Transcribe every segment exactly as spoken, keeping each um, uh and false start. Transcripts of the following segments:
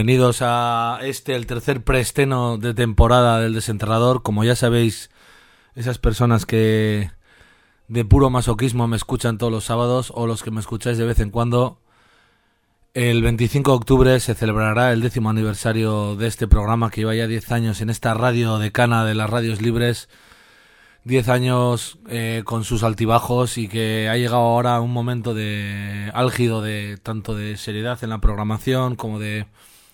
bienvenidos a este, el tercer preestreno de temporada del Desenterrador. Como ya sabéis, esas personas que de puro masoquismo me escuchan todos los sábados o los que me escucháis de vez en cuando, el veinticinco de octubre se celebrará el décimo aniversario de este programa que lleva ya diez años en esta radio decana de las radios libres. diez años eh, con sus altibajos y que ha llegado ahora a un momento de álgido de tanto de seriedad en la programación como de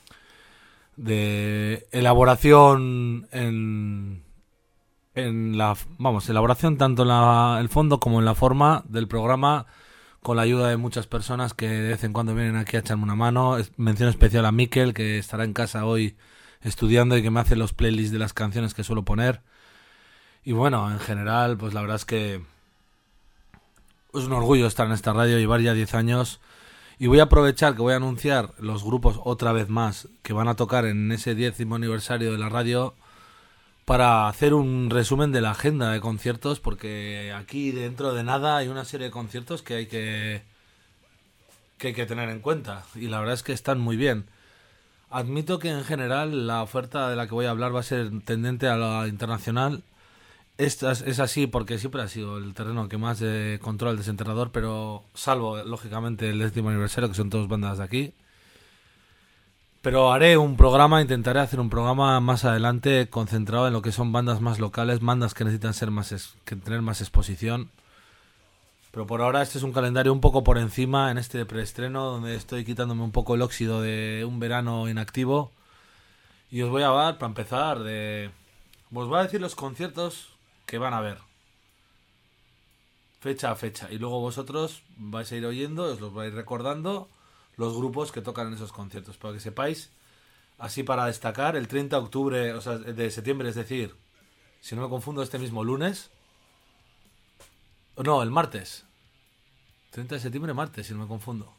de elaboración en en la vamos elaboración tanto en la, el fondo como en la forma del programa, con la ayuda de muchas personas que de vez en cuando vienen aquí a echarme una mano. Mención especial a Miquel, que estará en casa hoy estudiando y que me hace los playlists de las canciones que suelo poner. Y bueno, en general, pues la verdad es que es un orgullo estar en esta radio, llevar ya diez años. Y voy a aprovechar que voy a anunciar los grupos otra vez más que van a tocar en ese décimo aniversario de la radio para hacer un resumen de la agenda de conciertos, porque aquí dentro de nada hay una serie de conciertos que hay que, que hay que tener en cuenta. Y la verdad es que están muy bien. Admito que en general la oferta de la que voy a hablar va a ser tendente a la internacional. Esta es, es así porque siempre ha sido el terreno que más eh, controla el Desenterrador, pero salvo, lógicamente, el décimo aniversario, que son todas bandas de aquí. Pero haré un programa, intentaré hacer un programa más adelante concentrado en lo que son bandas más locales, bandas que necesitan ser más es, que tener más exposición. Pero por ahora este es un calendario un poco por encima en este preestreno, donde estoy quitándome un poco el óxido de un verano inactivo. Y os voy a hablar, para empezar, de... os voy a decir los conciertos que van a ver fecha a fecha, y luego vosotros vais a ir oyendo, os los vais recordando los grupos que tocan en esos conciertos, para que sepáis. Así, para destacar, el treinta de octubre, o sea, de septiembre, es decir, si no me confundo, este mismo lunes, no, el martes, treinta de septiembre, martes, si no me confundo,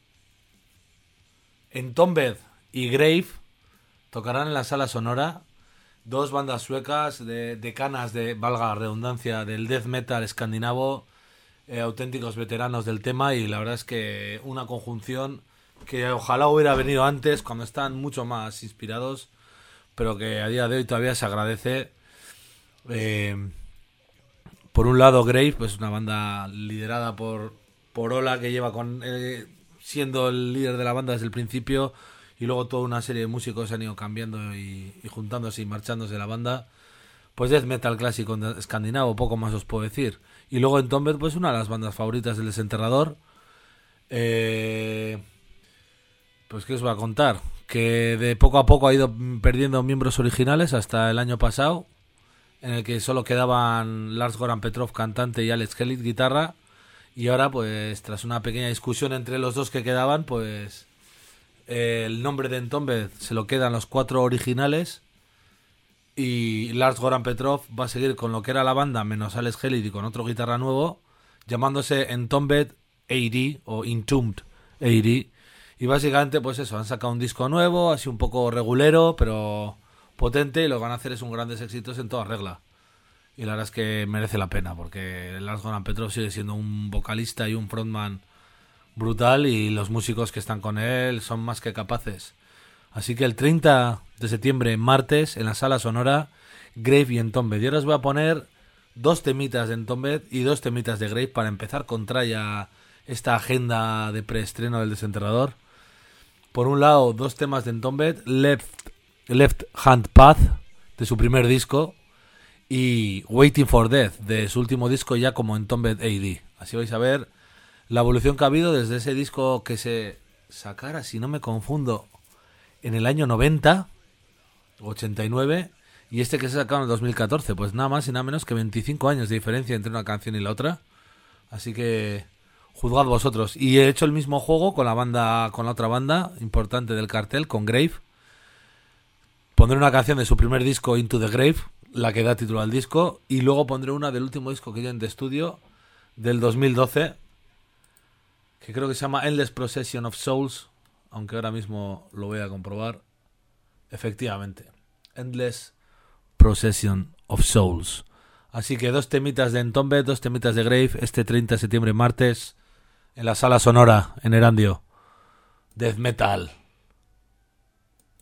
Entombed y Grave tocarán en la Sala Sonora. Dos bandas suecas de decanas de, valga la redundancia, del death metal escandinavo, eh, auténticos veteranos del tema, y la verdad es que una conjunción que ojalá hubiera venido antes, cuando están mucho más inspirados, pero que a día de hoy todavía se agradece. Eh, por un lado, Grave, pues una banda liderada por, por Ola, que lleva con eh, siendo el líder de la banda desde el principio. Y luego toda una serie de músicos han ido cambiando y, y juntándose y marchándose de la banda. Pues death metal clásico escandinavo, poco más os puedo decir. Y luego Entombed, pues una de las bandas favoritas del Desenterrador. Eh, pues qué os voy a contar. Que de poco a poco ha ido perdiendo miembros originales hasta el año pasado, en el que solo quedaban Lars Goran Petrov, cantante, y Alex Hellitt, guitarra. Y ahora, pues tras una pequeña discusión entre los dos que quedaban, pues... el nombre de Entombed se lo quedan los cuatro originales, y Lars Goran Petrov va a seguir con lo que era la banda menos Alex Hellitt y con otro guitarra nuevo, llamándose Entombed ochenta o Entombed ochenta. Y básicamente pues eso, han sacado un disco nuevo, así un poco regulero pero potente, y lo que van a hacer es un grandes éxitos en toda regla. Y la verdad es que merece la pena, porque Lars Goran Petrov sigue siendo un vocalista y un frontman brutal, y los músicos que están con él son más que capaces. Así que el treinta de septiembre, martes, en la Sala Sonora, Grave y Entombed. Y ahora os voy a poner dos temitas de Entombed y dos temitas de Grave para empezar con tralla esta agenda de preestreno del Desenterrador. Por un lado, dos temas de Entombed, Left, Left Hand Path, de su primer disco, y Waiting for Death, de su último disco ya como Entombed ochenta. Así vais a ver la evolución que ha habido desde ese disco que se sacara, si no me confundo, en el año noventa, ochenta y nueve, y este que se sacó en el dos mil catorce. Pues nada más y nada menos que veinticinco años de diferencia entre una canción y la otra. Así que juzgad vosotros. Y he hecho el mismo juego con la banda, con la otra banda importante del cartel, con Grave. Pondré una canción de su primer disco, Into the Grave, la que da título al disco, y luego pondré una del último disco que tienen de estudio, del dos mil doce, que creo que se llama Endless Procession of Souls, aunque ahora mismo lo voy a comprobar. Efectivamente, Endless Procession of Souls. Así que dos temitas de Entombed, dos temitas de Grave, este treinta de septiembre, martes, en la Sala Sonora, en Erandio. Death Metal.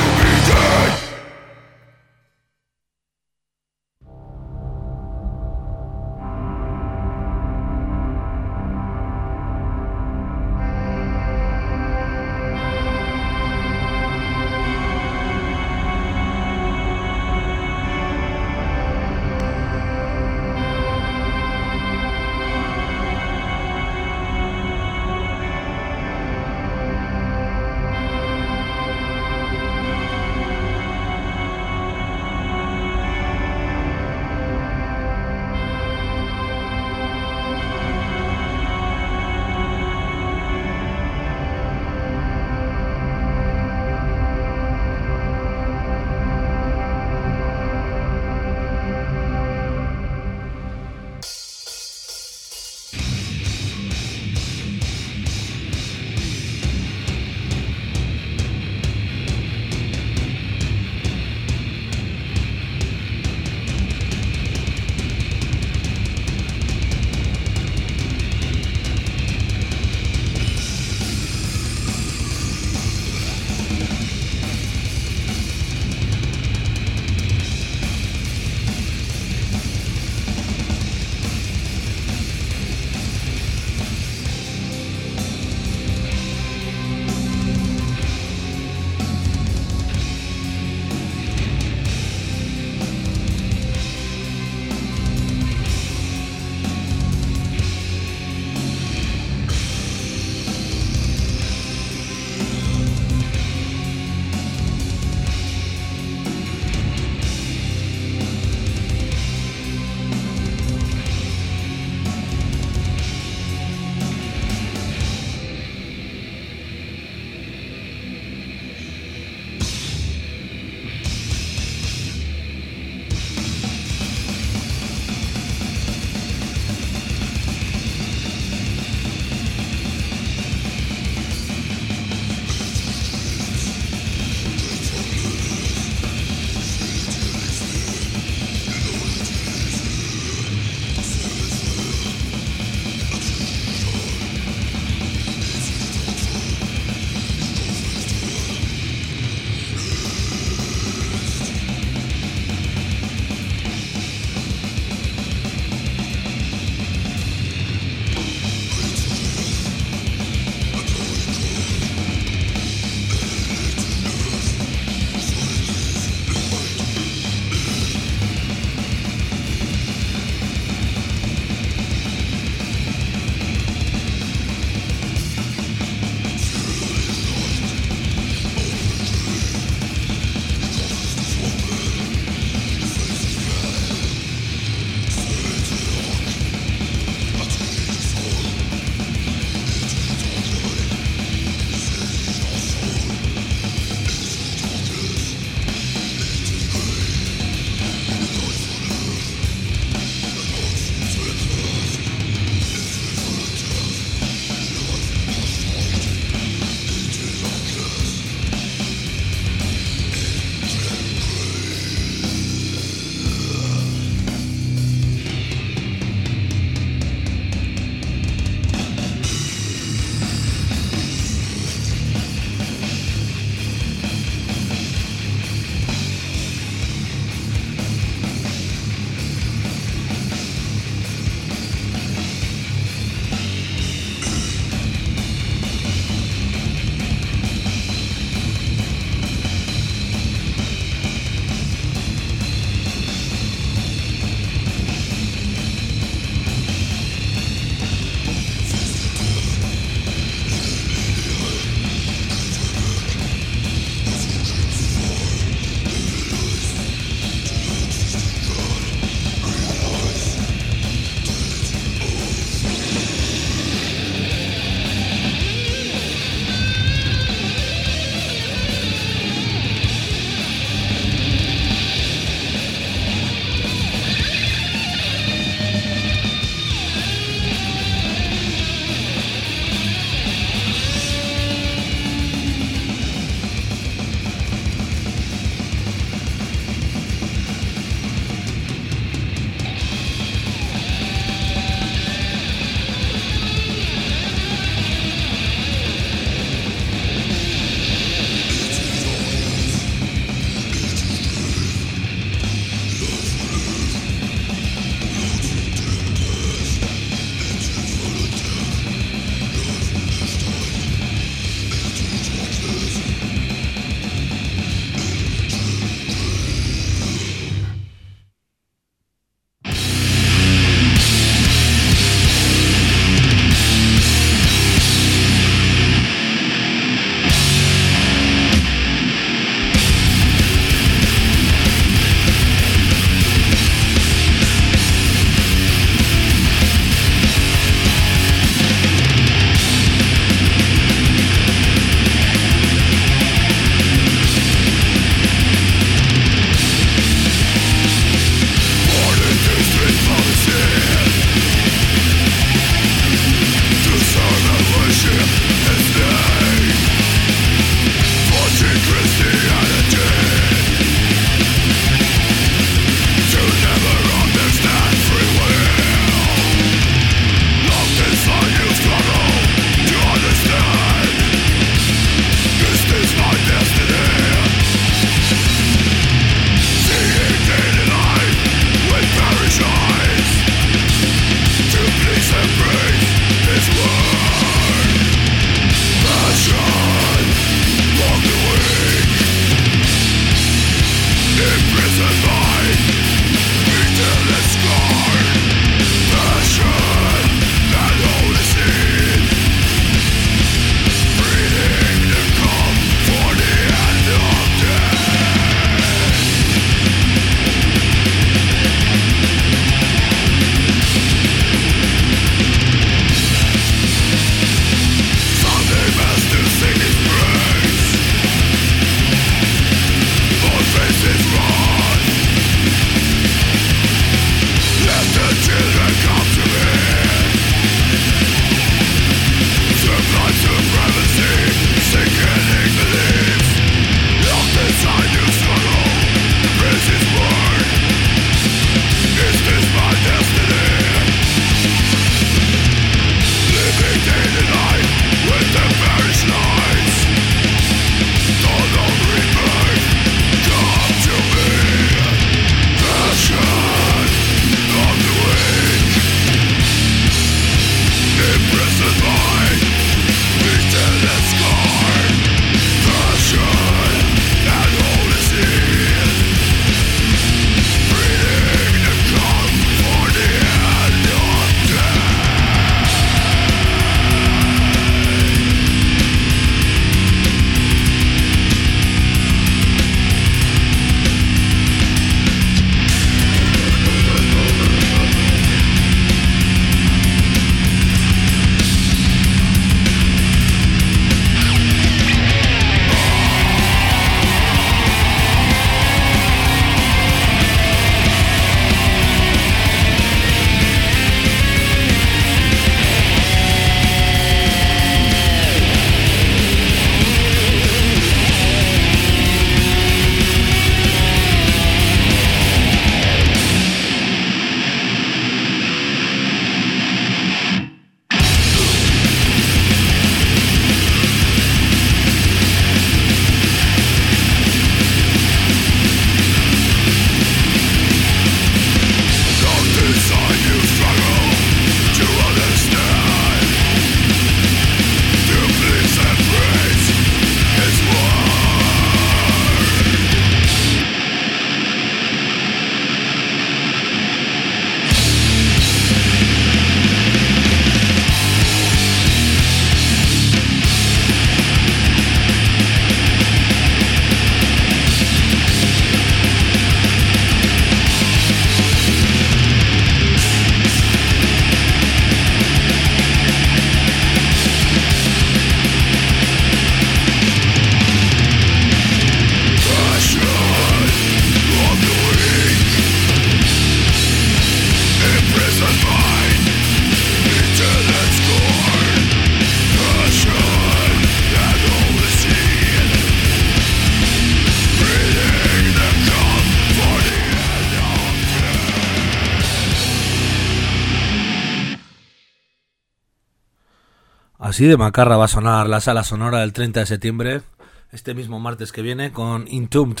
Así de macarra va a sonar la sala sonora del treinta de septiembre, este mismo martes que viene, con Entombed,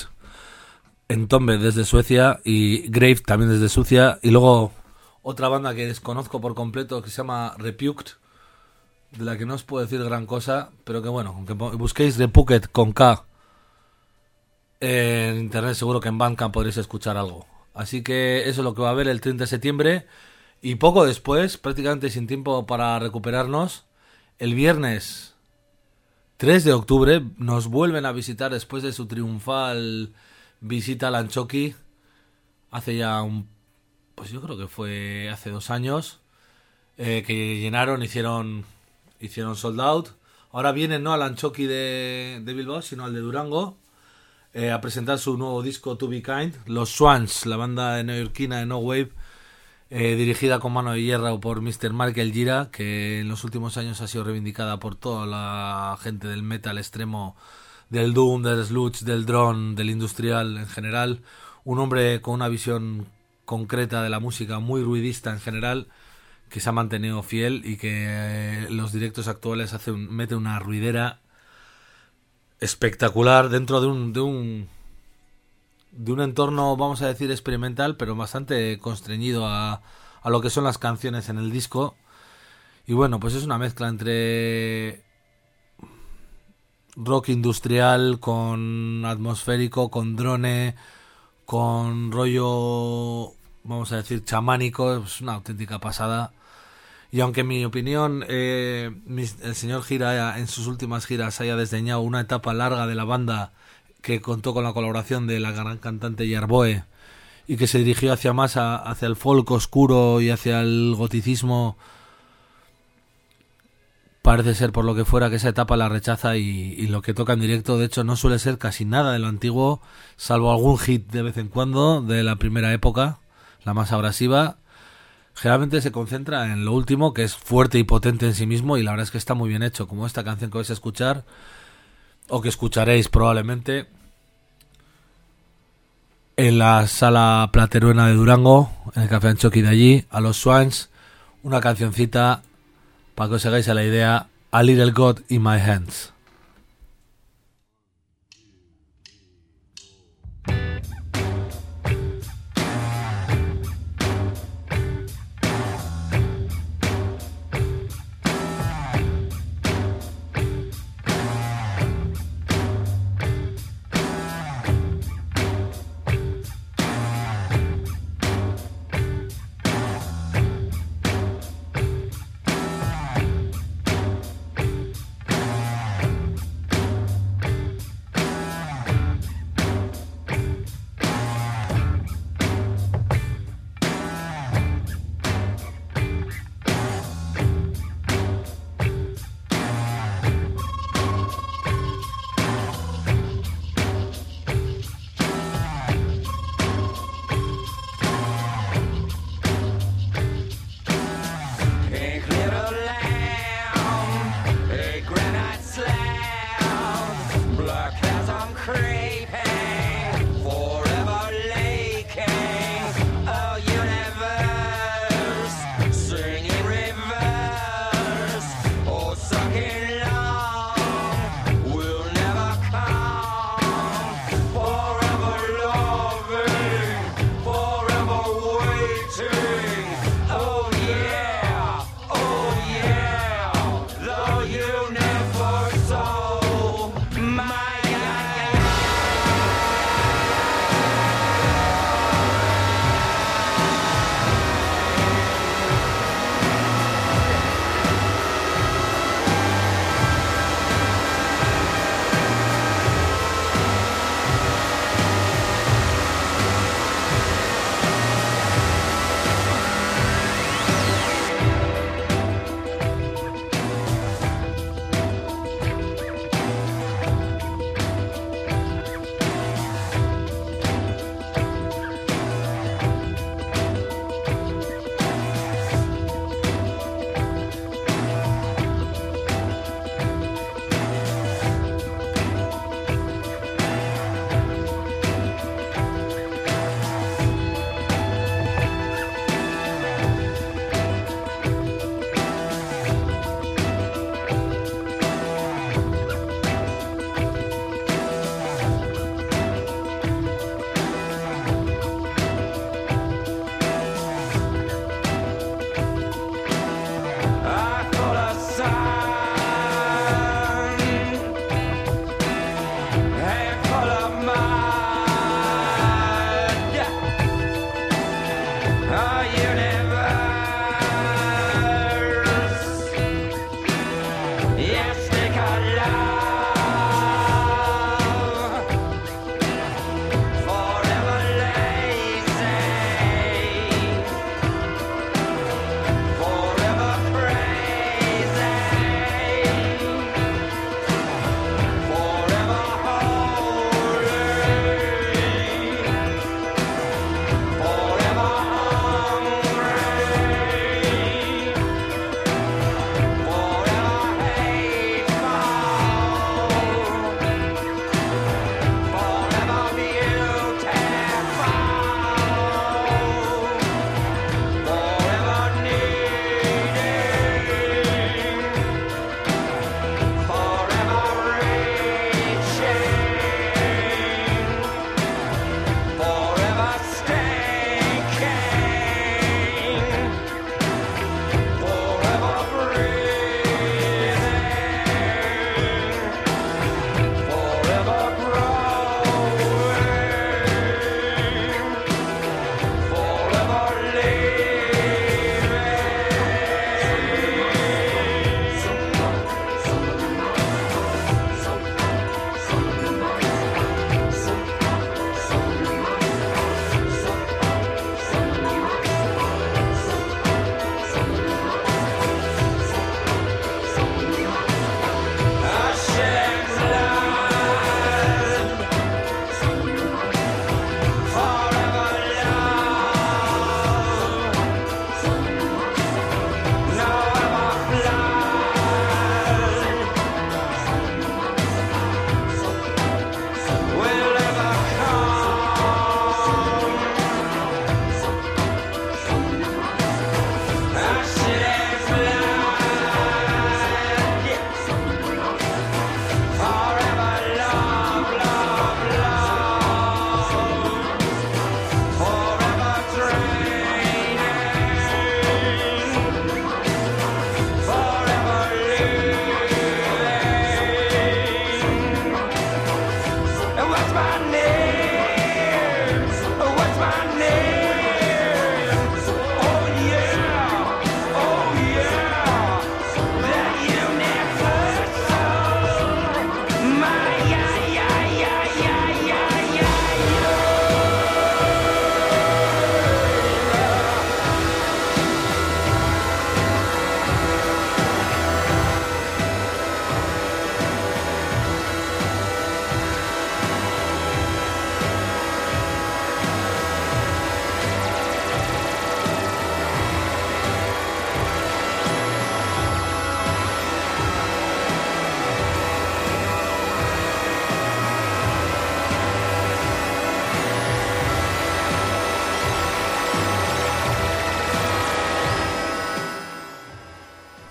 Entombed desde Suecia y Grave también desde Suecia, y luego otra banda que desconozco por completo que se llama Repuked, de la que no os puedo decir gran cosa, pero que bueno, aunque busquéis Repuked con K en internet, seguro que en Bandcamp podréis escuchar algo. Así que eso es lo que va a haber el treinta de septiembre, y poco después, prácticamente sin tiempo para recuperarnos, el viernes tres de octubre nos vuelven a visitar después de su triunfal visita a Lanchoki hace ya un... pues yo creo que fue hace dos años, eh, que llenaron, hicieron hicieron sold out. Ahora vienen no al Lanchoki de, de Bilbao, sino al de Durango, eh, a presentar su nuevo disco To Be Kind. Los Swans, la banda neoyorquina de No Wave, eh, dirigida con mano de hierro por mister Michael Gira, que en los últimos años ha sido reivindicada por toda la gente del metal extremo, del doom, del sludge, del drone, del industrial en general. Un hombre con una visión concreta de la música, muy ruidista en general, que se ha mantenido fiel y que eh, los directos actuales hace un, mete una ruidera espectacular dentro de un de un de un entorno, vamos a decir, experimental, pero bastante constreñido a, a lo que son las canciones en el disco. Y bueno, pues es una mezcla entre rock industrial con atmosférico, con drone, con rollo, vamos a decir, chamánico, es una auténtica pasada. Y aunque en mi opinión eh, el señor Gira en sus últimas giras haya desdeñado una etapa larga de la banda que contó con la colaboración de la gran cantante Yarboe y que se dirigió hacia más a, hacia el folk oscuro y hacia el goticismo, parece ser por lo que fuera que esa etapa la rechaza y, y lo que toca en directo de hecho no suele ser casi nada de lo antiguo, salvo algún hit de vez en cuando de la primera época, la más abrasiva. Generalmente se concentra en lo último, que es fuerte y potente en sí mismo, y la verdad es que está muy bien hecho, como esta canción que vais a escuchar, o que escucharéis probablemente en la sala Plateruena de Durango, en el Café Anchoqui de allí, a los Swans, una cancioncita para que os hagáis a la idea, A Little God in My Hands.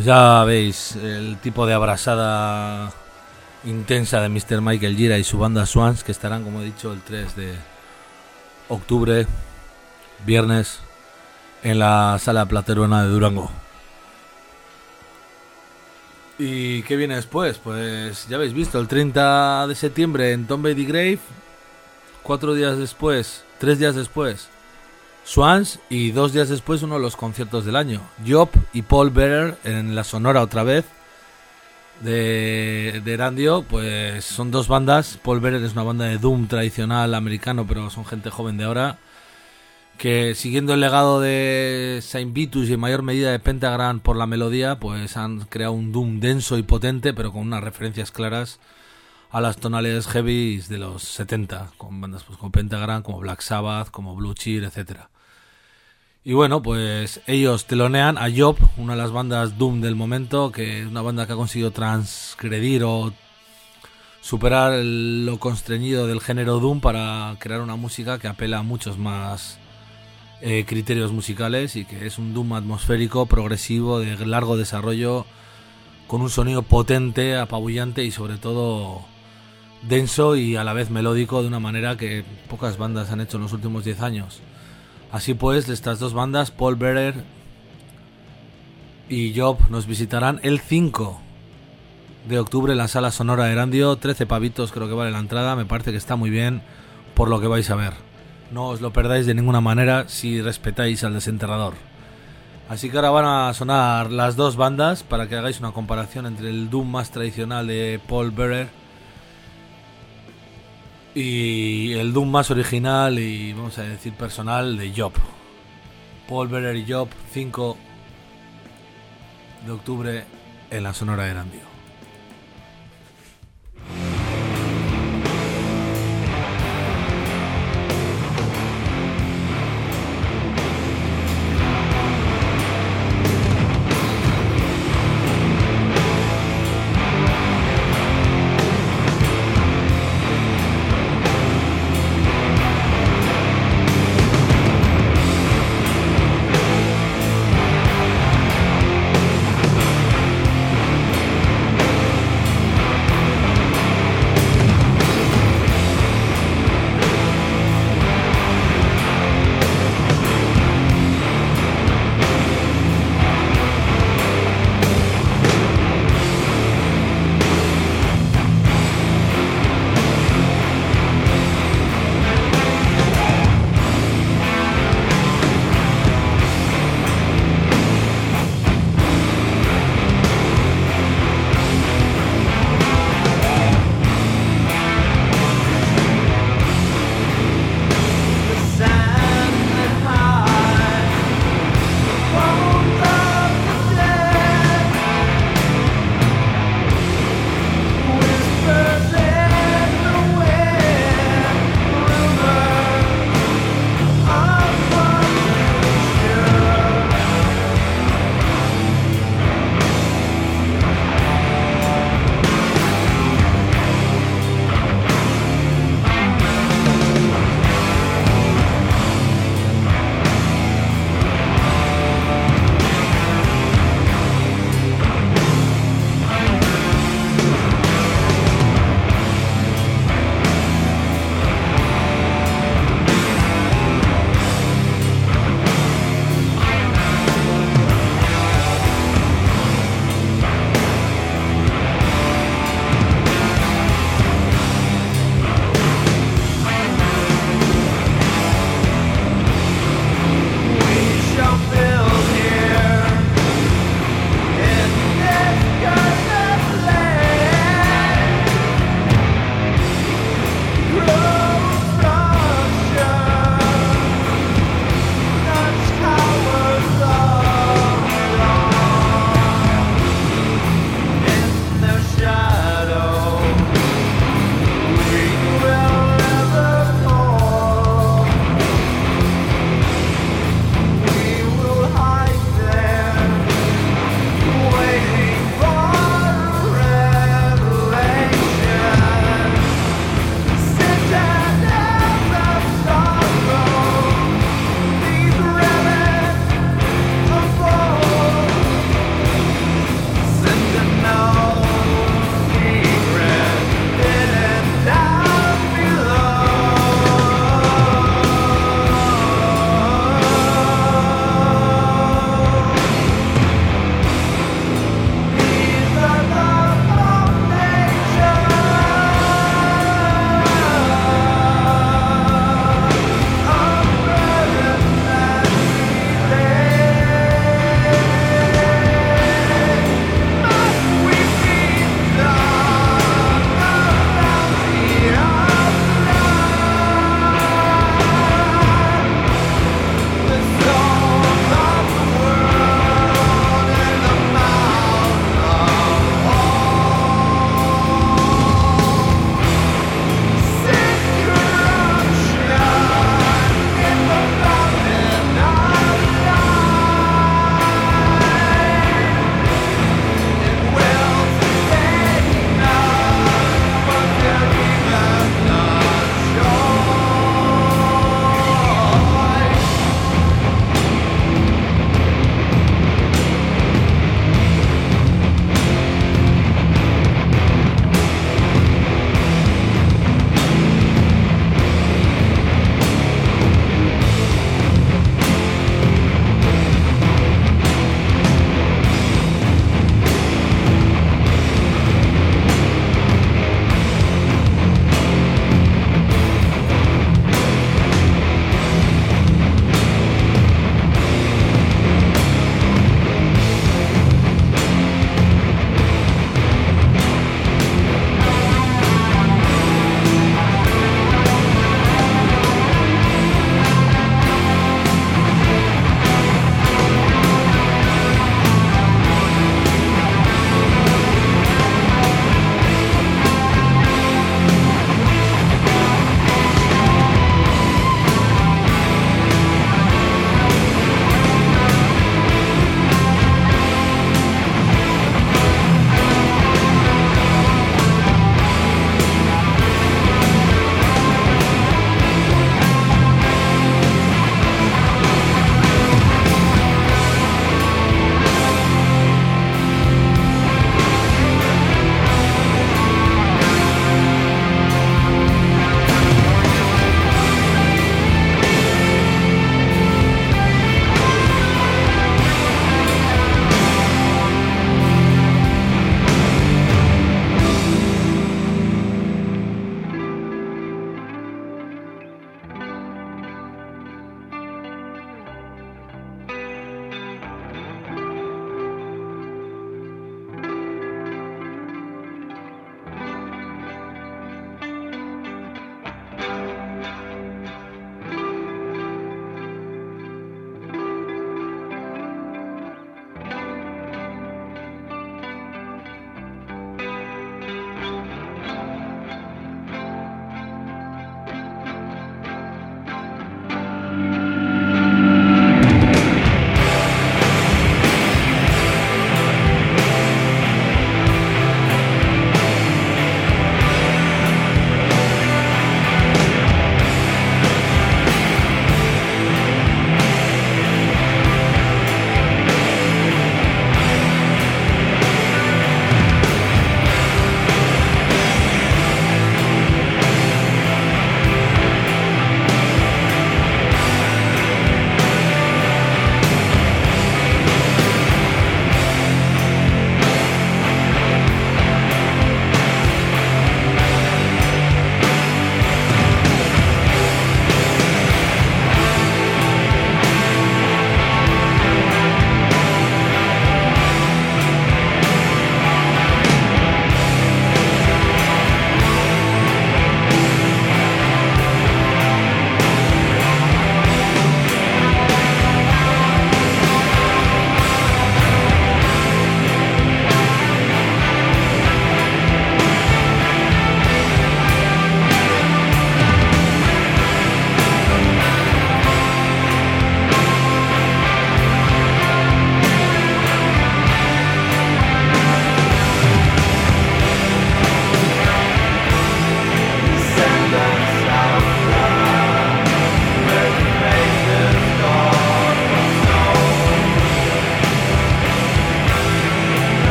Pues ya veis el tipo de abrasada intensa de míster Michael Gira y su banda Swans, que estarán, como he dicho, el tres de octubre, viernes, en la Sala Plateruena de Durango. ¿Y qué viene después? Pues ya habéis visto, el treinta de septiembre en Tomb Raider Grave, cuatro días después, tres días después, Swans, y dos días después uno de los conciertos del año, Job y Paul Bearer en la Sonora otra vez de, de Erandio. Pues son dos bandas. Paul Bearer es una banda de doom tradicional americano, pero son gente joven de ahora, que siguiendo el legado de Saint Vitus y en mayor medida de Pentagram por la melodía, pues han creado un doom denso y potente, pero con unas referencias claras a las tonalidades heavy de los setenta, con bandas pues como Pentagram, como Black Sabbath, como Blue Cheer, etcétera. Y bueno, pues ellos telonean a Job, una de las bandas doom del momento, que es una banda que ha conseguido transgredir o superar el, lo constreñido del género doom para crear una música que apela a muchos más eh, criterios musicales, y que es un doom atmosférico, progresivo, de largo desarrollo, con un sonido potente, apabullante y sobre todo denso y a la vez melódico, de una manera que pocas bandas han hecho en los últimos diez años. Así pues, estas dos bandas, Paul Bearer y Job, nos visitarán el cinco de octubre en la Sala Sonora de Erandio. trece pavitos creo que vale la entrada, me parece que está muy bien por lo que vais a ver. No os lo perdáis de ninguna manera si respetáis al Desenterrador. Así que ahora van a sonar las dos bandas para que hagáis una comparación entre el doom más tradicional de Paul Bearer y el doom más original y, vamos a decir, personal de Job. Paul Bearer y Job, cinco de octubre en la Sonora de Erandio.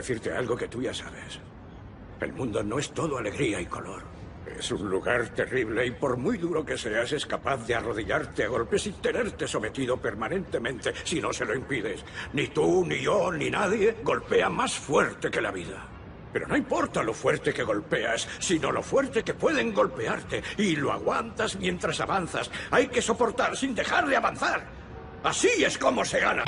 decirte algo que tú ya sabes. El mundo no es todo alegría y color. Es un lugar terrible y por muy duro que seas, es capaz de arrodillarte a golpes y tenerte sometido permanentemente si no se lo impides. Ni tú, ni yo, ni nadie golpea más fuerte que la vida. Pero no importa lo fuerte que golpeas, sino lo fuerte que pueden golpearte. Y lo aguantas mientras avanzas. Hay que soportar sin dejar de avanzar. Así es como se gana.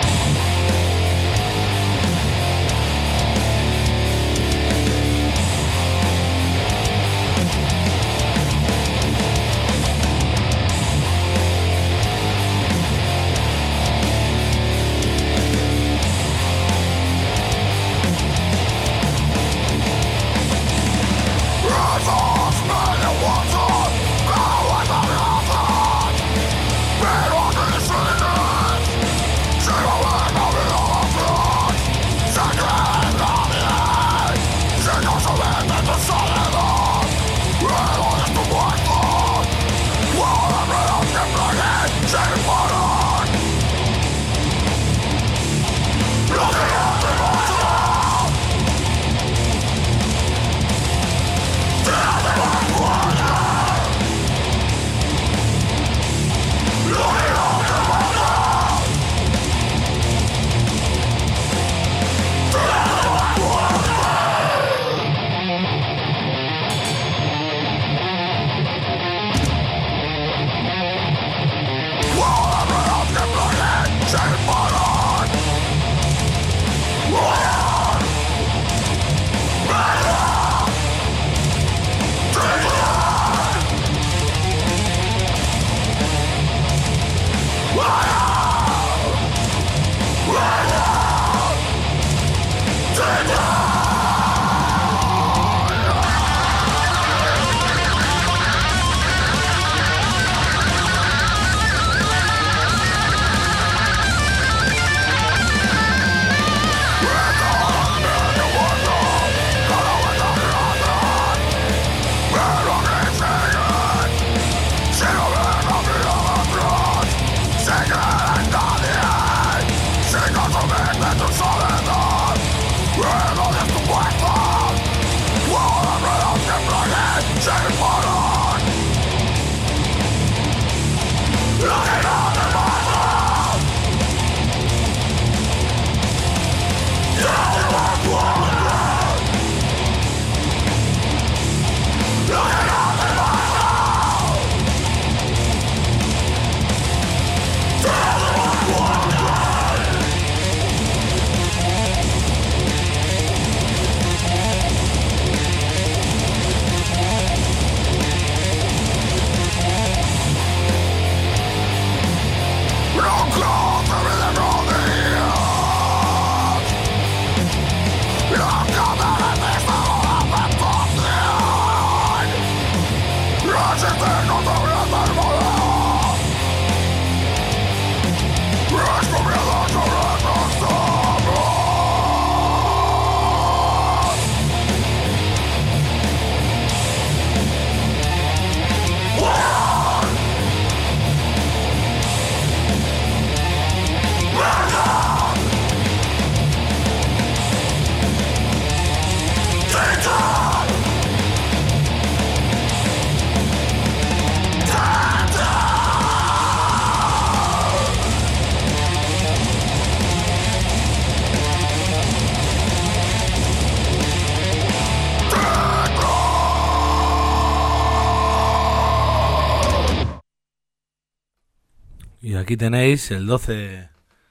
Y aquí tenéis el doce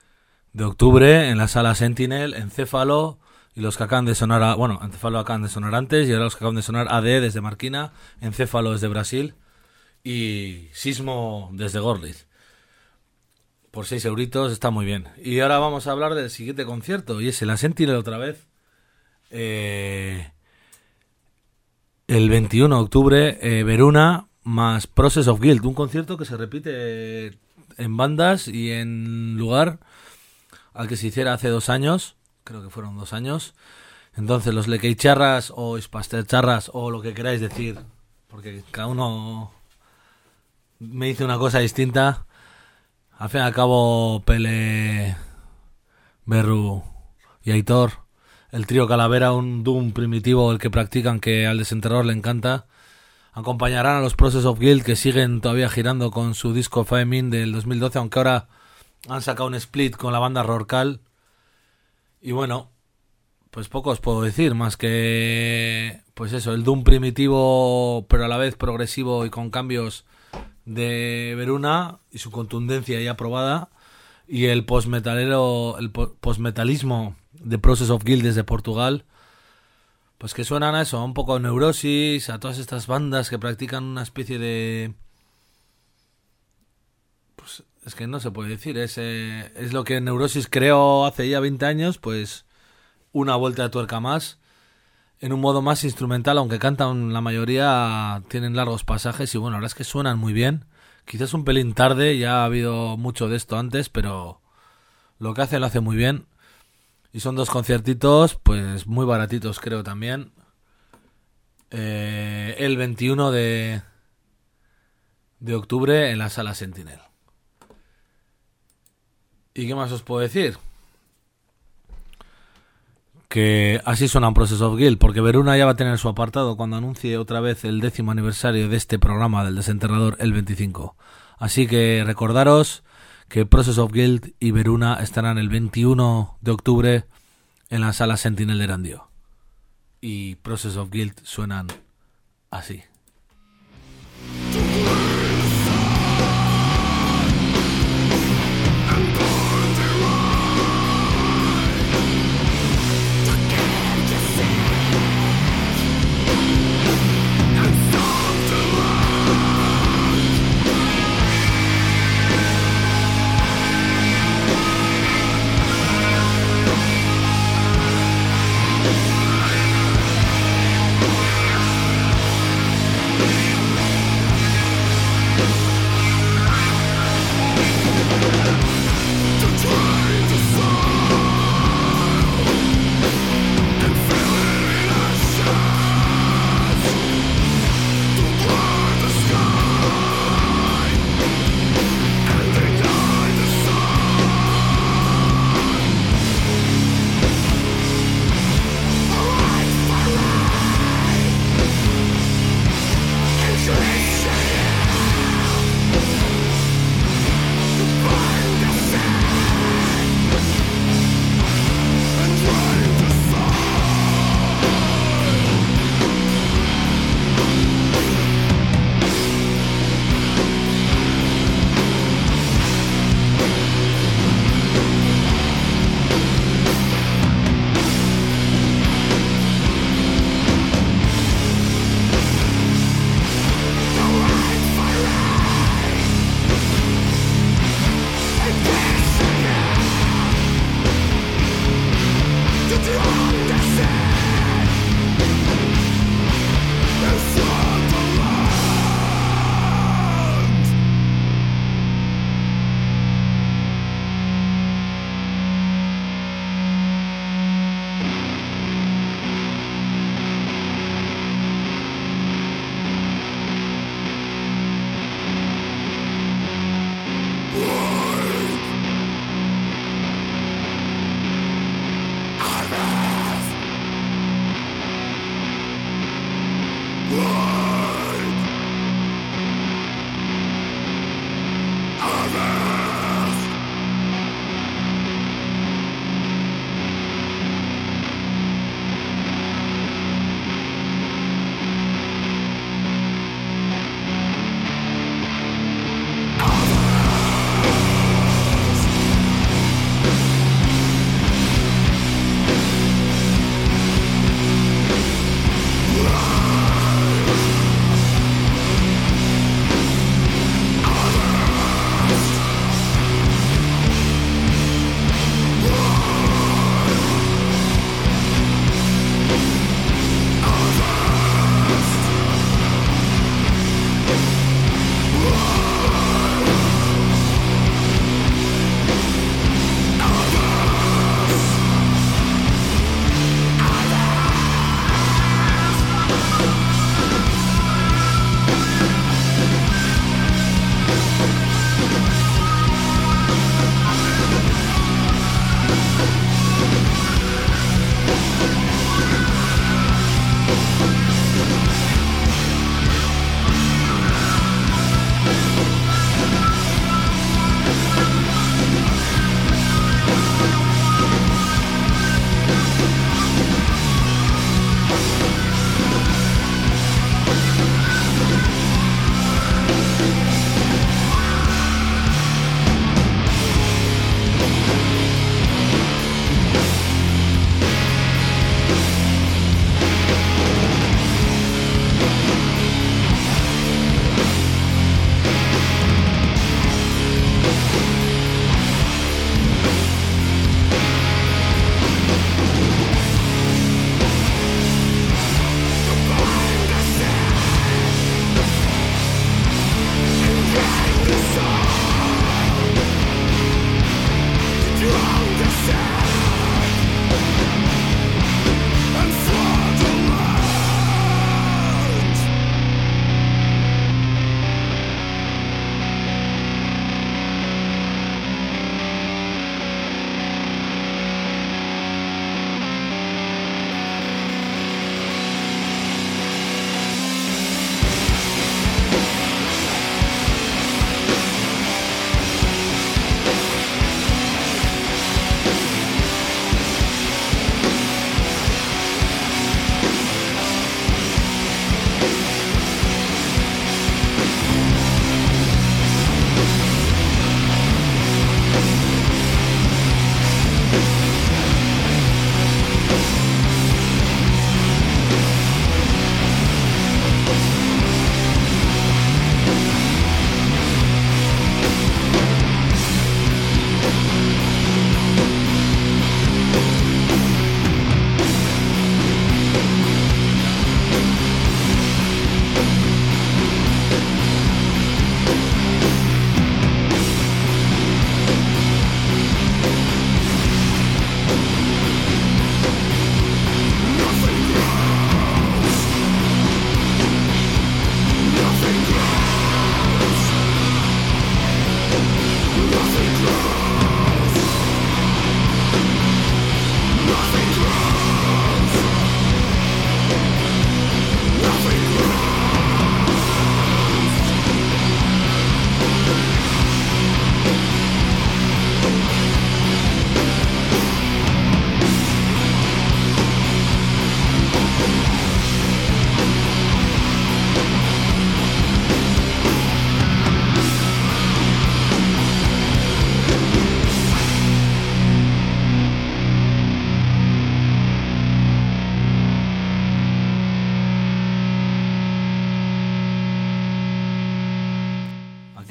de octubre en la sala Sentinel, Encéfalo y los que acaban de sonar, a, bueno, Encéfalo acaban de sonar antes y ahora los que acaban de sonar A D desde Marquina, Encéfalo desde Brasil y Sismo desde Gorliz. Por seis euritos está muy bien. Y ahora vamos a hablar del siguiente concierto y es el Sentinel otra vez. Eh, el veintiuno de octubre, eh, Veruna más Process of Guilt, un concierto que se repite en bandas y en lugar al que se hiciera hace dos años, creo que fueron dos años. Entonces los lequeicharras o ispastercharras o lo que queráis decir, porque cada uno me dice una cosa distinta. Al fin y al cabo, Pele, Berru y Aitor el trío Calavera, un doom primitivo, el que practican, que al desenterrador le encanta. Acompañarán a los Process of Guilt, que siguen todavía girando con su disco Famine del dos mil doce, aunque ahora han sacado un split con la banda Rorcal. Y bueno, pues poco os puedo decir, más que pues eso, el doom primitivo pero a la vez progresivo y con cambios de Veruna y su contundencia ya probada, y el postmetalero, el postmetalismo de Process of Guilt desde Portugal, pues que suenan a eso, a un poco a Neurosis, a todas estas bandas que practican una especie de... Pues es que no se puede decir, es, eh, es lo que Neurosis creó hace ya veinte años, pues una vuelta de tuerca más, en un modo más instrumental, aunque cantan la mayoría, tienen largos pasajes y bueno, la verdad es que suenan muy bien. Quizás un pelín tarde, ya ha habido mucho de esto antes, pero lo que hace lo hace muy bien. Y son dos conciertitos, pues muy baratitos creo también. Eh, el veintiuno de, de octubre en la Sala Sentinel. ¿Y qué más os puedo decir? Que así suena un Process of Guilt, porque Veruna ya va a tener su apartado cuando anuncie otra vez el décimo aniversario de este programa del Desenterrador el veinticinco. Así que recordaros que Process of Guilt y Veruna estarán el veintiuno de octubre en la Sala Sentinel de Erandio. Y Process of Guilt suenan así.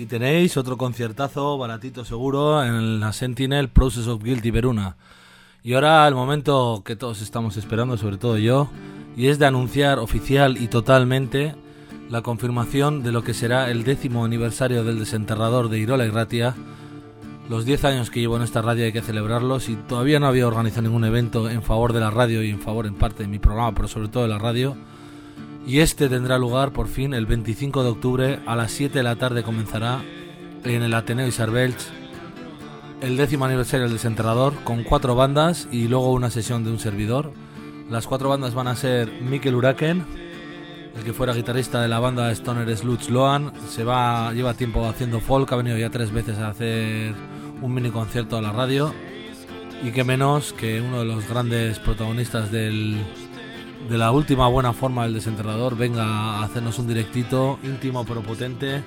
tenéis otro conciertazo baratito seguro en la Sentinel Process of Guilt y Veruna. Y ahora el momento que todos estamos esperando, sobre todo yo, y es de anunciar oficial y totalmente la confirmación de lo que será el décimo aniversario del desenterrador de Irola y Ratia. Los diez años que llevo en esta radio hay que celebrarlos y todavía no había organizado ningún evento en favor de la radio y en favor en parte de mi programa, pero sobre todo de la radio. Y este tendrá lugar por fin el veinticinco de octubre a las siete de la tarde. Comenzará en el Ateneo Isarbelch el décimo aniversario del desenterrador con cuatro bandas y luego una sesión de un servidor. Las cuatro bandas van a ser Mikel Uraken, el que fuera guitarrista de la banda Stoner Sluts Loan, se va, lleva tiempo haciendo folk, ha venido ya tres veces a hacer un mini concierto a la radio, y que menos que uno de los grandes protagonistas del, de la última buena forma del desenterrador venga a hacernos un directito íntimo pero potente,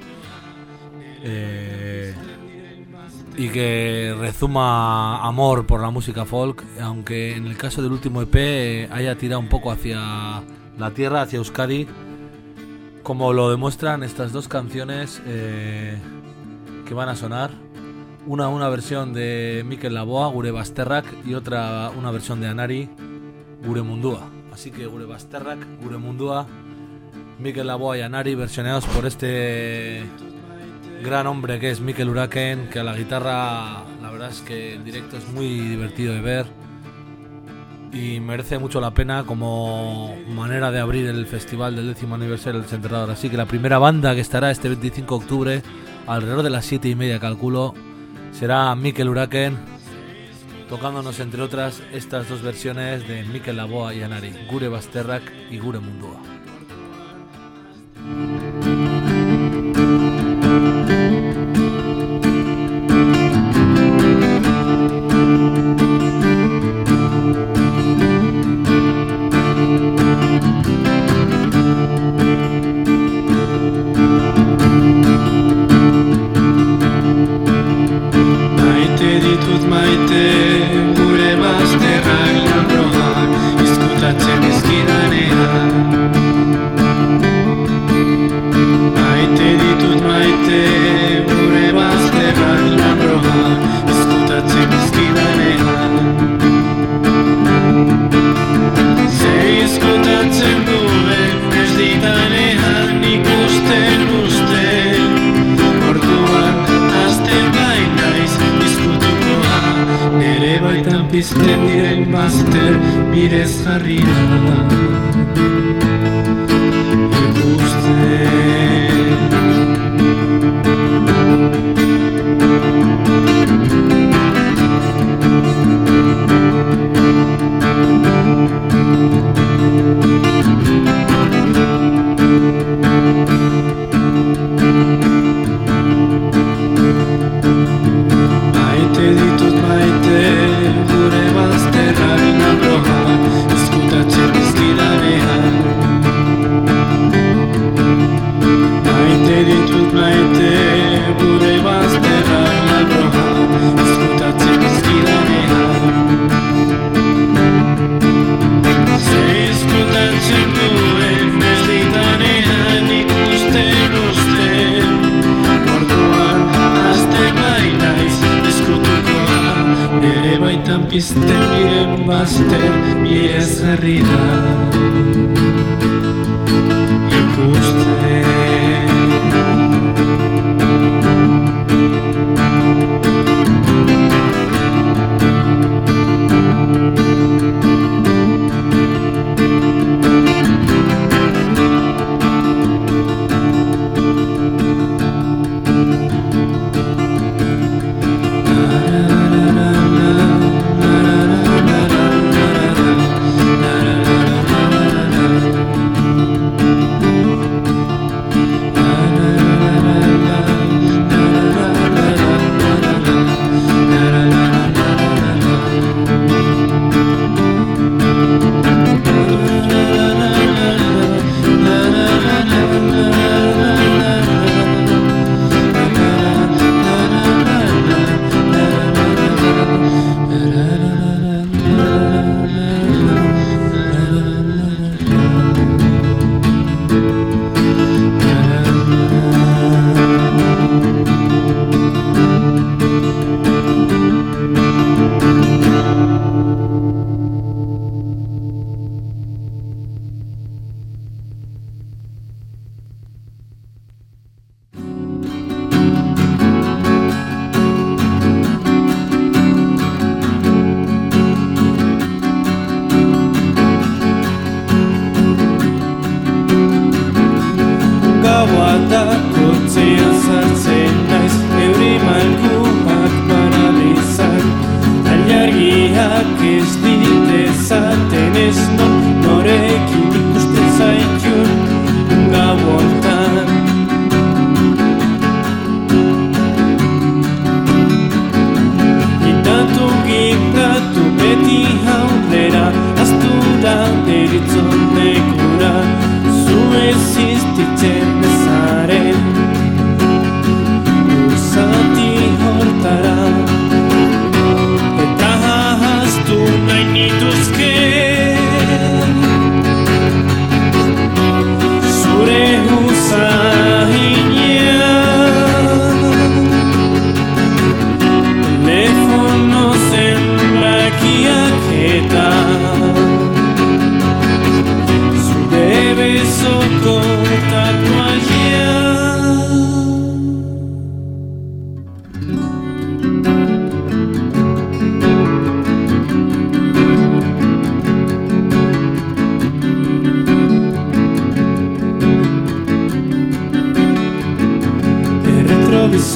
eh, y que rezuma amor por la música folk, aunque en el caso del último E P haya tirado un poco hacia la tierra, hacia Euskadi, como lo demuestran estas dos canciones eh, que van a sonar. Una una versión de Mikel Laboa, Gure Basterrak, y otra una versión de Anari, Gure Mundua. Así que Gure Basterrak, Gure Mundua, Mikel Laboa y Anari, versioneados por este gran hombre que es Mikel Uraken, que a la guitarra la verdad es que en directo es muy divertido de ver y merece mucho la pena como manera de abrir el festival del décimo aniversario del desenterrador. Así que la primera banda que estará este veinticinco de octubre alrededor de las siete y media, calculo, será Mikel Uraken, tocándonos entre otras estas dos versiones de Mikel Laboa y Anari, Gure Basterrak y Gure Mundua. Pizten diren bazter mirez jarri da Pizten diren bazter mirez jarri da ikusten.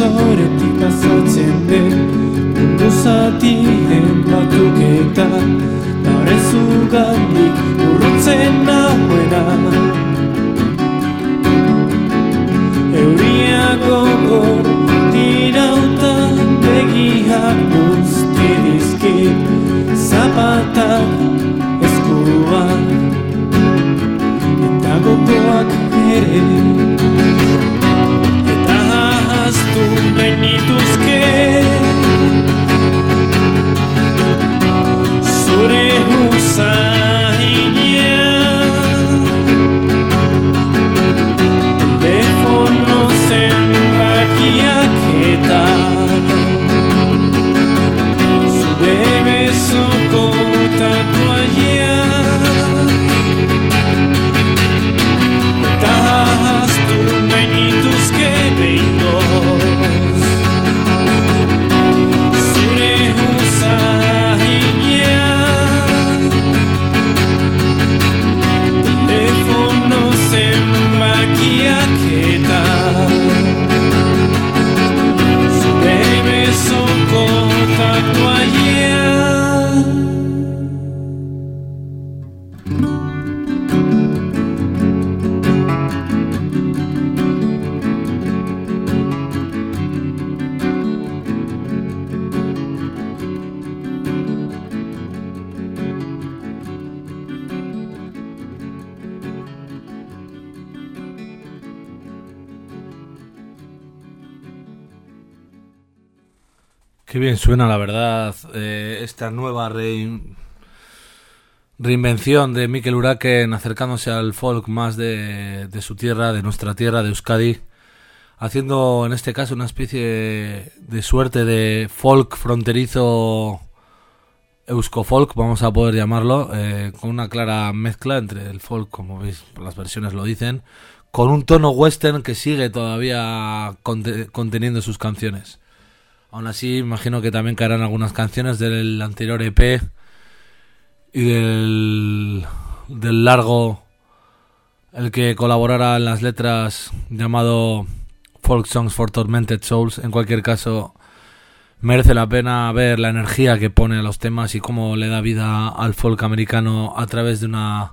zoretik pasatzen den mundu zatien batuketa Naren zugandik urrutzen nahuena Euria gogor dirauta begiak guzti dizkit Zapatak eskuak eta gogoak ere Eta ahaztu nahi nituzke Zure husainean Telefono zenbakiak eta Zure bezoko tatuaian Eta ahaztu nahi nituzke behingoz Zure husainean Telefono zenbakiak eta Zure bezoko tatuaian Qué bien suena, la verdad, eh, esta nueva rein- reinvención de Mikel Hurraken acercándose al folk más de, de su tierra, de nuestra tierra, de Euskadi, haciendo en este caso una especie de suerte de folk fronterizo euskofolk, vamos a poder llamarlo, eh, con una clara mezcla entre el folk, como veis, las versiones lo dicen, con un tono western que sigue todavía conte- conteniendo sus canciones. Aún así, imagino que también caerán algunas canciones del anterior E P y del, del largo, el que colaborara en las letras, llamado Folk Songs for Tormented Souls. En cualquier caso, merece la pena ver la energía que pone a los temas y cómo le da vida al folk americano a través de una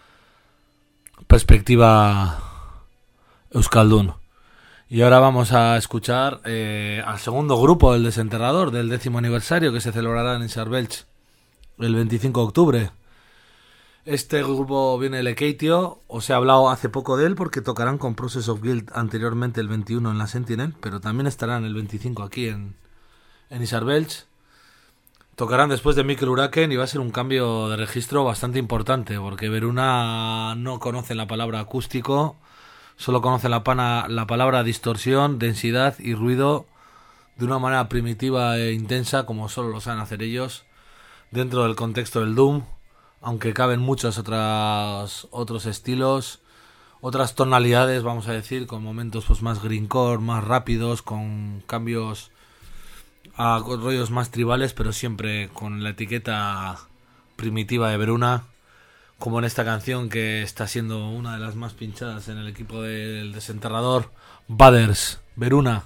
perspectiva euskaldun. Y ahora vamos a escuchar eh, al segundo grupo, el Desenterrador, del décimo aniversario que se celebrará en Isarbelch el veinticinco de octubre. Este grupo viene de Lekeitio, os he hablado hace poco de él porque tocarán con Process of Guilt anteriormente el veintiuno en la Sentinel, pero también estarán el veinticinco aquí en, en Isarbelch. Tocarán después de Mikel Hurraken y va a ser un cambio de registro bastante importante porque Veruna no conoce la palabra acústico. Solo conoce la, pana, la palabra distorsión, densidad y ruido de una manera primitiva e intensa, como solo lo saben hacer ellos, dentro del contexto del Doom, aunque caben muchos otras, otros estilos, otras tonalidades, vamos a decir, con momentos pues más greencore, más rápidos, con cambios a con rollos más tribales, pero siempre con la etiqueta primitiva de Veruna. Como en esta canción que está siendo una de las más pinchadas en el equipo del Desenterrador, Baders, Veruna.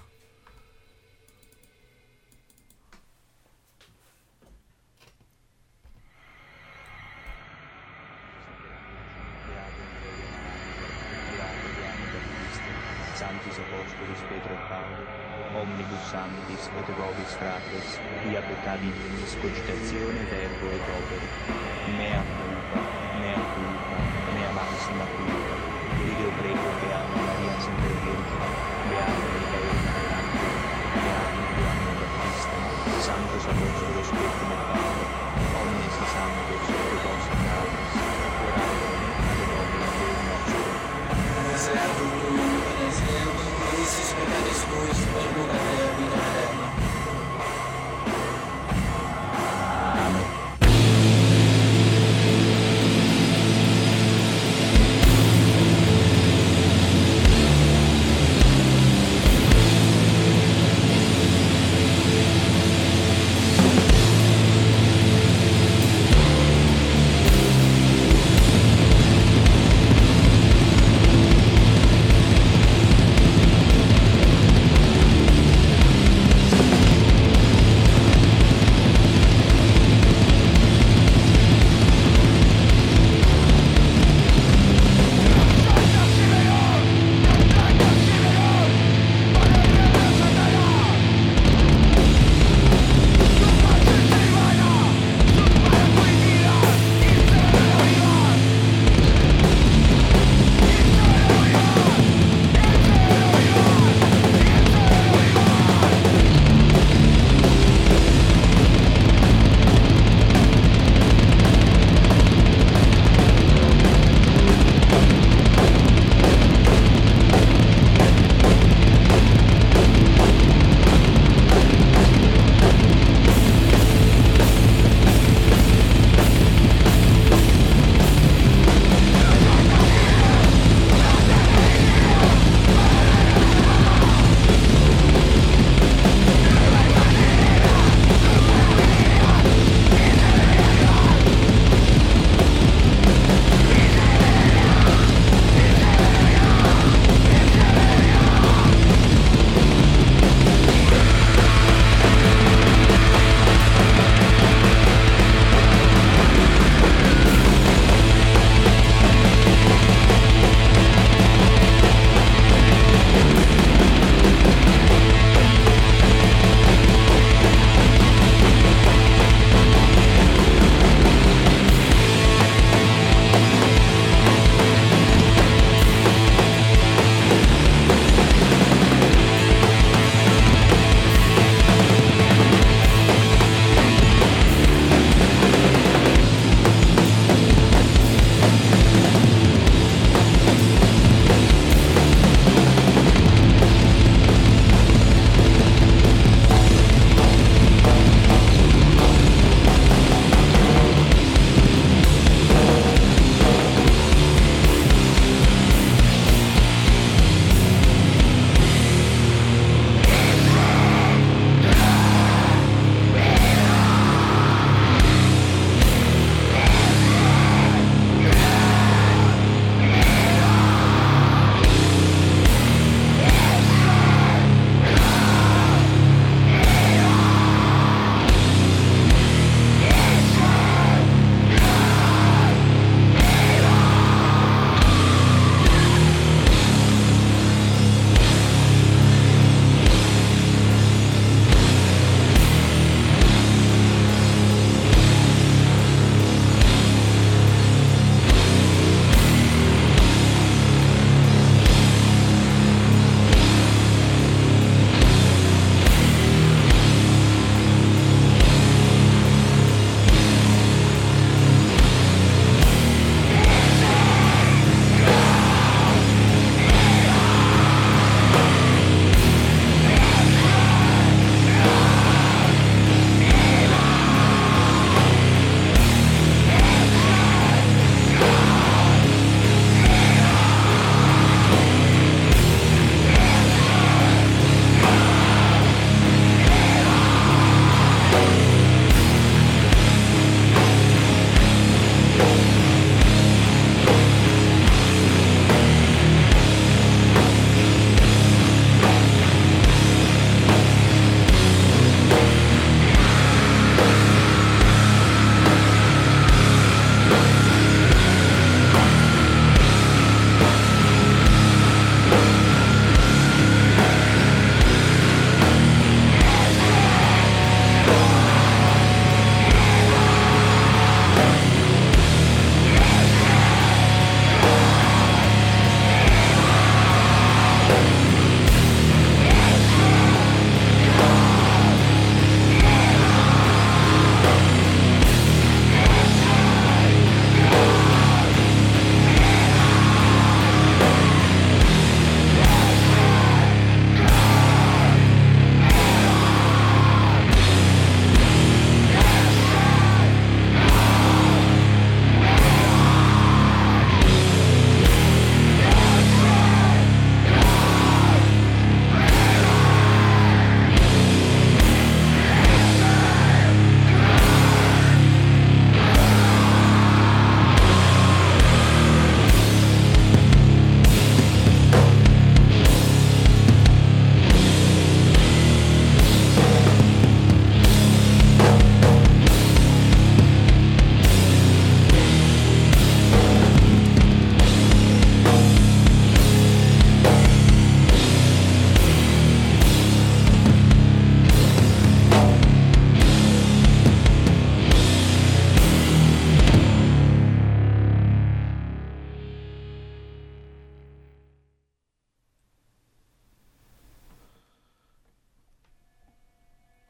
Sanctis Apostolis Petro et Pauli, omnibus sanctis et vobis fratres, via peccabilis cogitatione verbo et opere, mea culpa, mea culpa, mea maxima culpa, io prego che amo Maria sempre Virgine, beata Micaela Arcangelo, beata Giovanni Battista, Sanctus Apostolos Petro et Pauli, omnes sanctos et vos fratres, orare pro me ad nomine Dei nostro.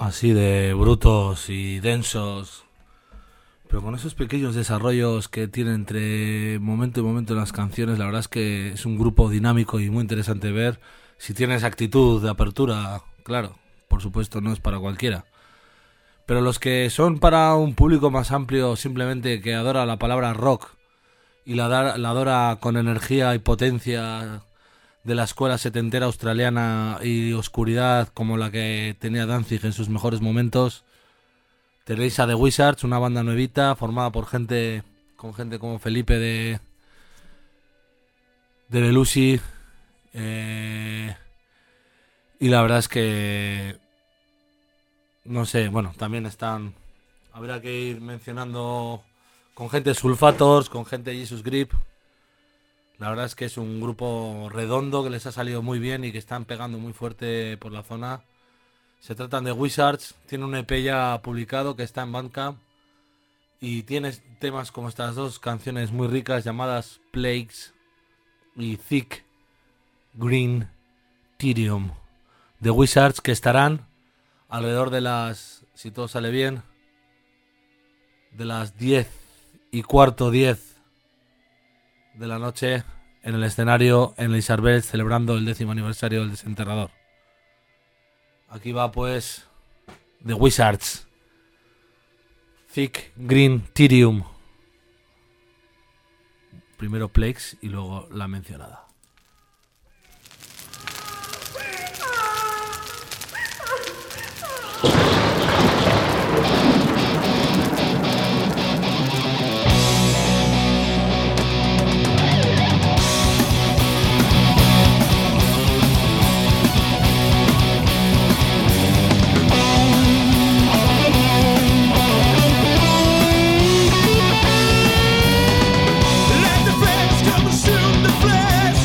así de brutos y densos, pero con esos pequeños desarrollos que tiene entre momento y momento en las canciones. La verdad es que es un grupo dinámico y muy interesante ver. Si tienes actitud de apertura, claro, por supuesto no es para cualquiera. Pero los que son para un público más amplio, simplemente que adora la palabra rock y la, da, la adora con energía y potencia de la escuela setentera australiana y oscuridad como la que tenía Danzig en sus mejores momentos, tenéis a The Wizards, una banda nuevita formada por gente, con gente como Felipe de de Belushi, eh, y la verdad es que no sé, bueno, también están, habrá que ir mencionando con gente Sulfators, con gente Jesus Grip. La verdad es que es un grupo redondo que les ha salido muy bien y que están pegando muy fuerte por la zona. Se tratan de Wizards, tiene un E P ya publicado que está en Bandcamp y tiene temas como estas dos canciones muy ricas llamadas Plagues y Thick Green Tyrium. De Wizards, que estarán alrededor de las, si todo sale bien, de las diez y cuarto, diez de la noche en el escenario en el Isabel, celebrando el décimo aniversario del Desenterrador. Aquí va pues The Wizards, Thick Green Tyrium. Primero Plagues y luego la mencionada. Let the flames consume the flesh.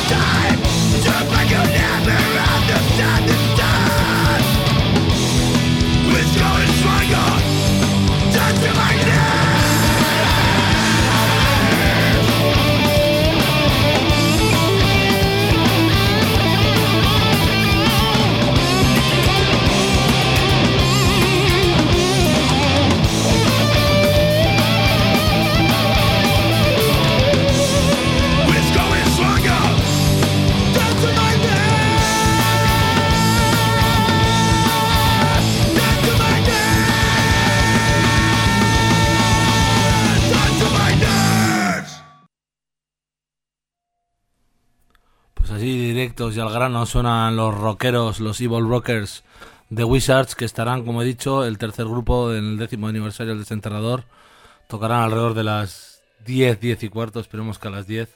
Y al grano suenan los rockeros, los Evil Rockers de Wizards, que estarán, como he dicho, el tercer grupo en el décimo aniversario del Desenterrador. Tocarán alrededor de las diez, diez y cuarto, esperemos que a las diez.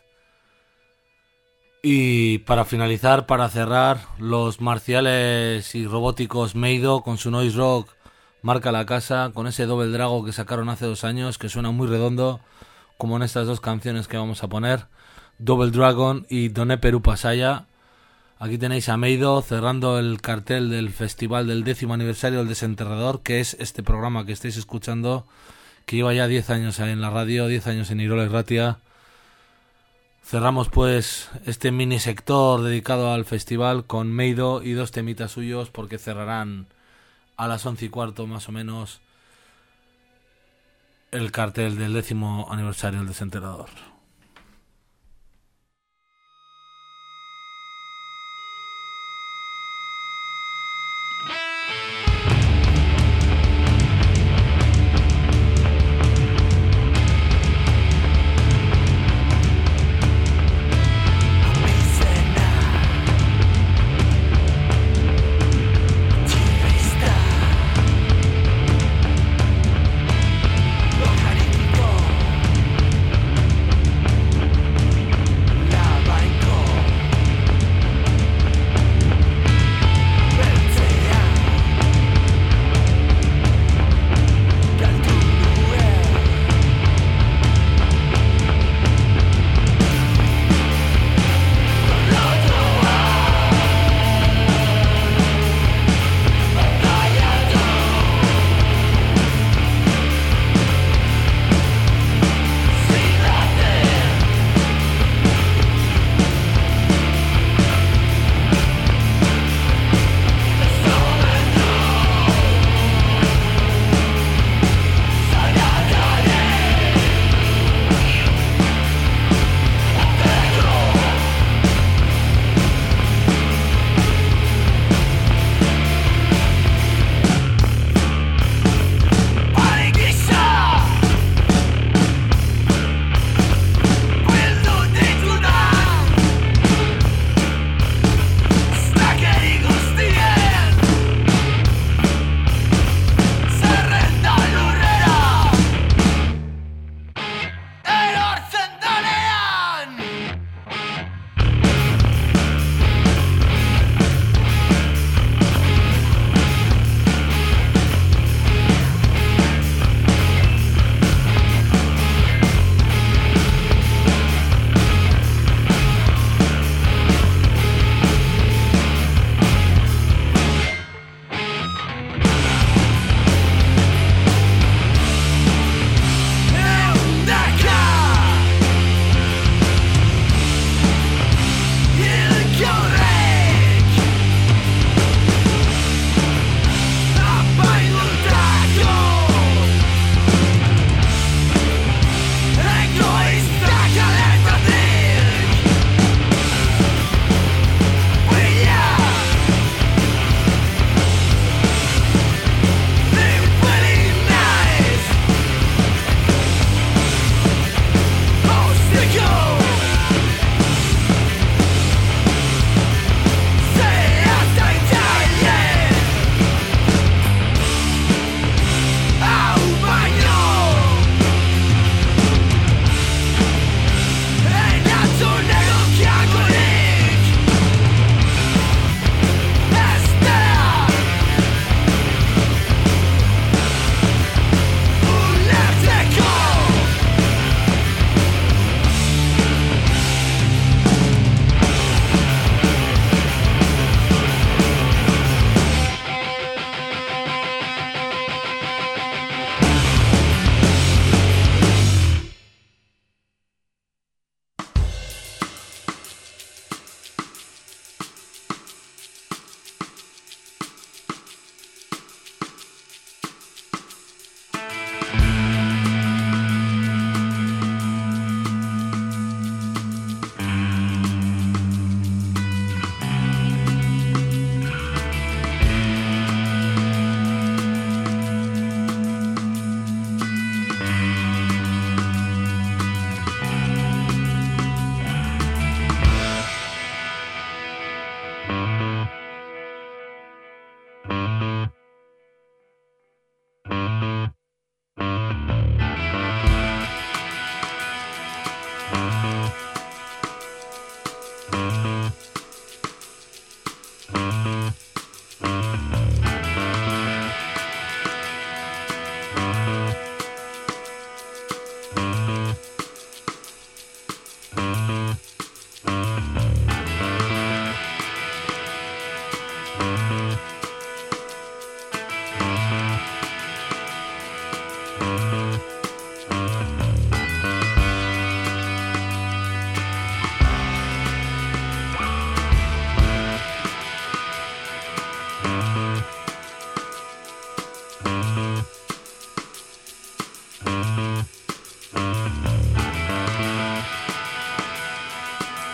Y para finalizar, para cerrar, los marciales y robóticos Meido con su noise rock marca la casa, con ese Double Dragon que sacaron hace dos años, que suena muy redondo, como en estas dos canciones que vamos a poner, Double Dragon y Doné Perú Pasaya. Aquí tenéis a Meido cerrando el cartel del festival del décimo aniversario del Desenterrador, que es este programa que estáis escuchando, que lleva ya diez años en la radio, diez años en Irola Irratia. Cerramos pues este mini sector dedicado al festival con Meido y dos temitas suyos, porque cerrarán a las once y cuarto más o menos el cartel del décimo aniversario del Desenterrador. Lo cariño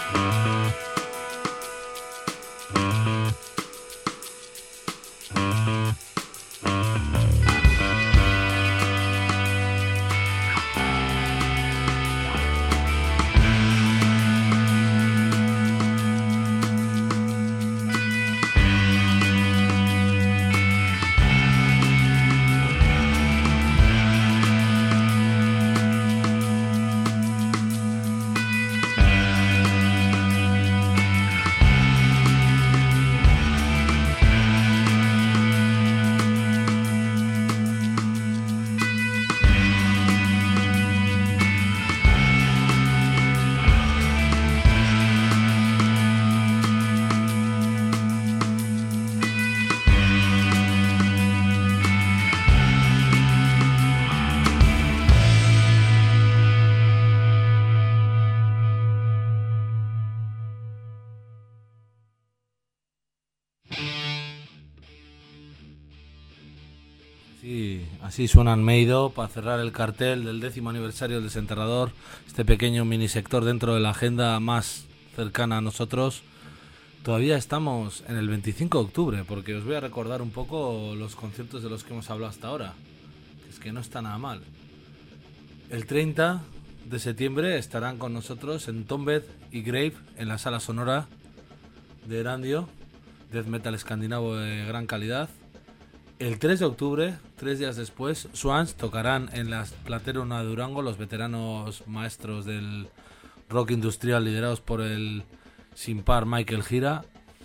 Sí, así suenan Meido para cerrar el cartel del décimo aniversario del Desenterrador, este pequeño mini sector dentro de la agenda más cercana a nosotros. Todavía estamos en el veinticinco de octubre, porque os voy a recordar un poco los conciertos de los que hemos hablado hasta ahora, que es que no está nada mal. El treinta de septiembre estarán con nosotros en Tombed y Grave en la sala sonora de Erandio, death metal escandinavo de gran calidad. El tres de octubre, tres días después, Swans tocarán en la Plateruna de Durango, los veteranos maestros del rock industrial liderados por el sin par Michael Gira.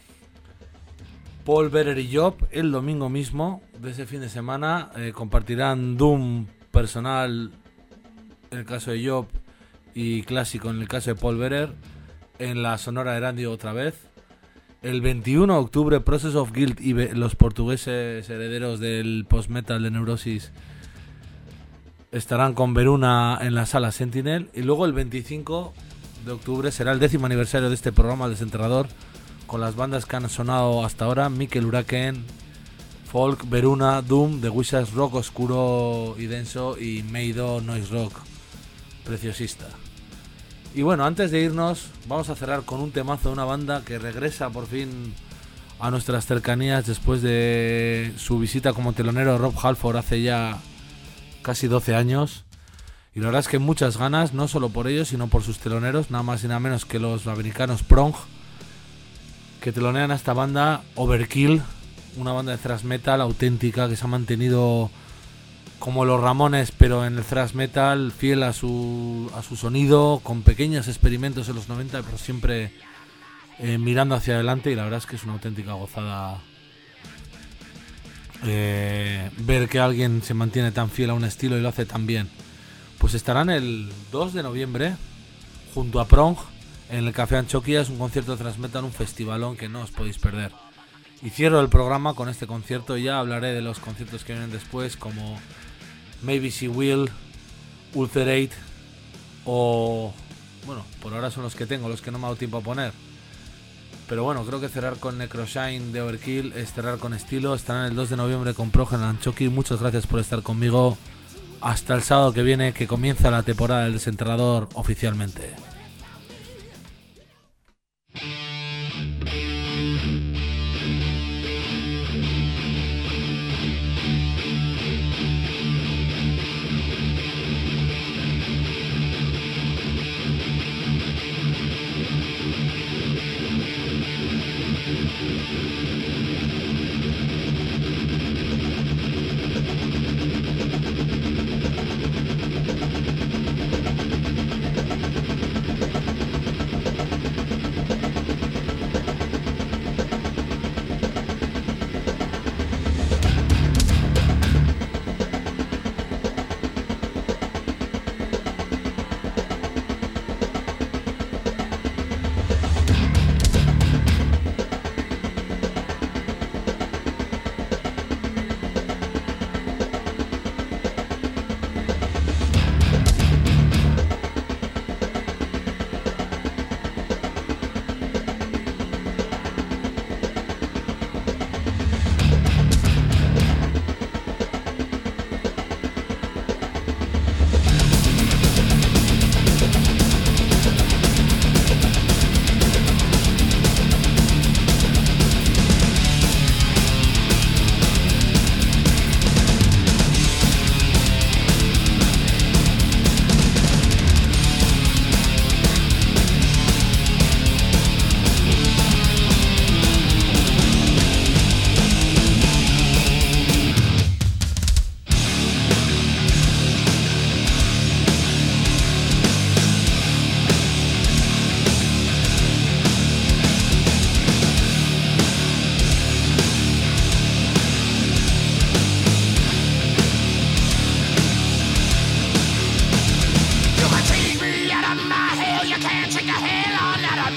Paul Bearer y Job el domingo mismo de ese fin de semana eh, compartirán Doom personal en el caso de Job y clásico en el caso de Paul Bearer en la Sonora Erandio otra vez. El veintiuno de octubre, Process of Guilt y los portugueses herederos del post-metal de Neurosis estarán con Veruna en la sala Sentinel. Y luego el veinticinco de octubre será el décimo aniversario de este programa, El Desenterrador, con las bandas que han sonado hasta ahora: Mikel Hurricane, Folk, Veruna, Doom, The Wizards, rock oscuro y denso, y Meido, noise rock preciosista. Y bueno, antes de irnos, vamos a cerrar con un temazo de una banda que regresa por fin a nuestras cercanías después de su visita como telonero de Rob Halford hace ya casi doce años. Y la verdad es que muchas ganas, no solo por ellos, sino por sus teloneros, nada más y nada menos que los americanos Prong, que telonean a esta banda Overkill, una banda de thrash metal auténtica que se ha mantenido como los Ramones, pero en el thrash metal, fiel a su a su sonido, con pequeños experimentos en los noventa, pero siempre eh, mirando hacia adelante. Y la verdad es que es una auténtica gozada eh, ver que alguien se mantiene tan fiel a un estilo y lo hace tan bien. Pues estarán el dos de noviembre junto a Prong en el Café Anchoquia. Es un concierto de thrash metal, un festivalón que no os podéis perder. Y cierro el programa con este concierto. Ya hablaré de los conciertos que vienen después, como Maybe She Will, Ulcerate, o bueno, por ahora son los que tengo, los que no me ha dado tiempo a poner. Pero bueno, creo que cerrar con Necroshine de Overkill es cerrar con estilo. Estarán el dos de noviembre con Prong en Anchoqui. Muchas gracias por estar conmigo. Hasta el sábado que viene, que comienza la temporada del Desenterrador oficialmente.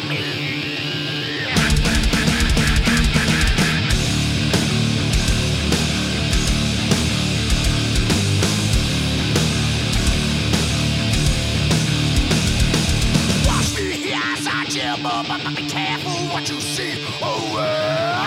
But be careful what you see. Oh, uh.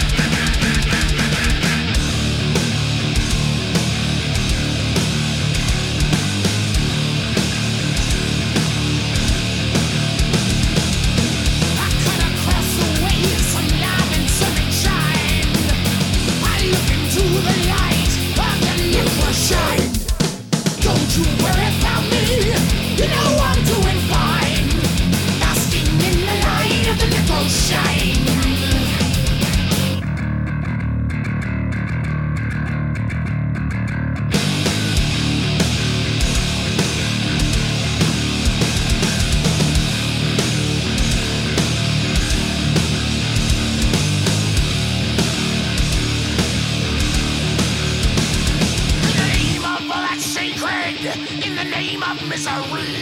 I cut across the waves, some love and sunshine. I look into the light of the liquid shine. Don't you worry about me, you know I'm doing fine. Basking in the light of the liquid shine. In the name of misery,